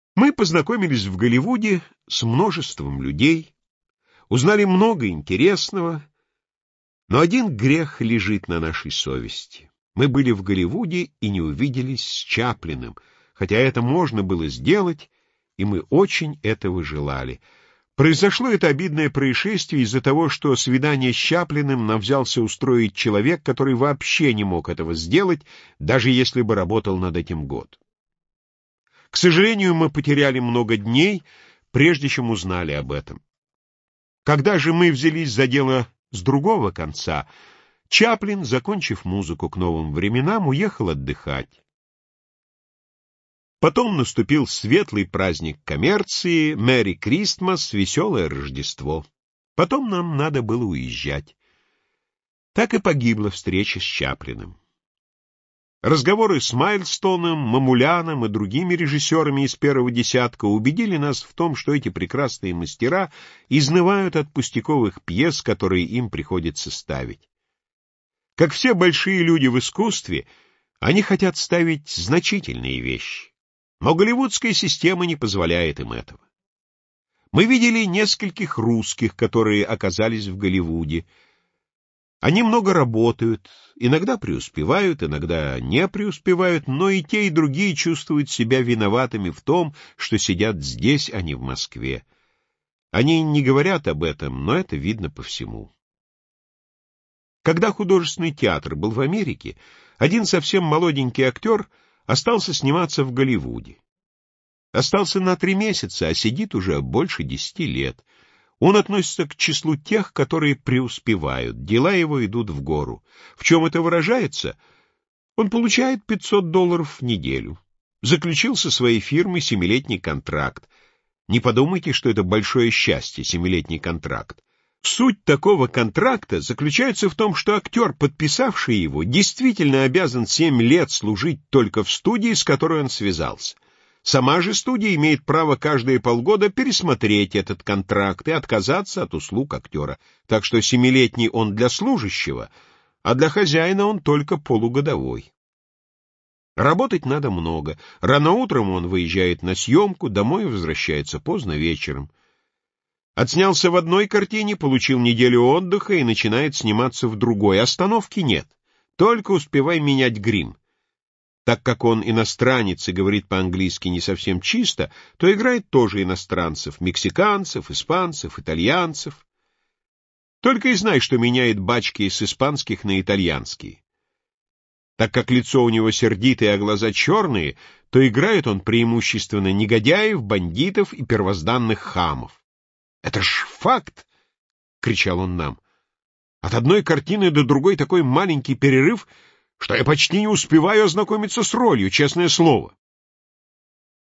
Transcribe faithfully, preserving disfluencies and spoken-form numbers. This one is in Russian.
Мы познакомились в Голливуде с множеством людей, узнали много интересного, но один грех лежит на нашей совести. Мы были в Голливуде и не увиделись с Чаплиным, хотя это можно было сделать, и мы очень этого желали. Произошло это обидное происшествие из-за того, что свидание с Чаплиным нам взялся устроить человек, который вообще не мог этого сделать, даже если бы работал над этим год. К сожалению, мы потеряли много дней, прежде чем узнали об этом. Когда же мы взялись за дело с другого конца, Чаплин, закончив музыку к новым временам, уехал отдыхать. Потом наступил светлый праздник коммерции, Мэри Кристмас, веселое Рождество. Потом нам надо было уезжать. Так и погибла встреча с Чаплиным. Разговоры с Майлстоном, Мамуляном и другими режиссерами из первого десятка убедили нас в том, что эти прекрасные мастера изнывают от пустяковых пьес, которые им приходится ставить. Как все большие люди в искусстве, они хотят ставить значительные вещи. Но голливудская система не позволяет им этого. Мы видели нескольких русских, которые оказались в Голливуде. Они много работают, иногда преуспевают, иногда не преуспевают, но и те, и другие чувствуют себя виноватыми в том, что сидят здесь, а не в Москве. Они не говорят об этом, но это видно по всему. Когда художественный театр был в Америке, один совсем молоденький актер остался сниматься в Голливуде. Остался на три месяца, а сидит уже больше десяти лет. Он относится к числу тех, которые преуспевают, дела его идут в гору. В чем это выражается? Он получает пятьсот долларов в неделю. Заключил со своей фирмой семилетний контракт. Не подумайте, что это большое счастье, семилетний контракт. Суть такого контракта заключается в том, что актер, подписавший его, действительно обязан семь лет служить только в студии, с которой он связался. Сама же студия имеет право каждые полгода пересмотреть этот контракт и отказаться от услуг актера. Так что семилетний он для служащего, а для хозяина он только полугодовой. Работать надо много. Рано утром он выезжает на съемку, домой возвращается поздно вечером. Отснялся в одной картине, получил неделю отдыха и начинает сниматься в другой. Остановки нет. Только успевай менять грим. Так как он иностранец и говорит по-английски не совсем чисто, то играет тоже иностранцев, мексиканцев, испанцев, итальянцев. Только и знай, что меняет бачки с испанских на итальянские. Так как лицо у него сердитое, а глаза черные, то играет он преимущественно негодяев, бандитов и первозданных хамов. «Это ж факт!» — кричал он нам. «От одной картины до другой такой маленький перерыв, что я почти не успеваю ознакомиться с ролью, честное слово».